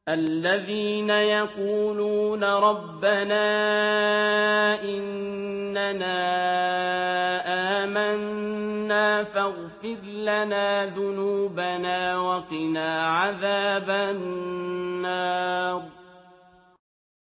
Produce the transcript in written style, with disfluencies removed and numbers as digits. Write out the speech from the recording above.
الذين يقولون ربنا إننا آمنا فاغفر لنا ذنوبنا وقنا عذاب النار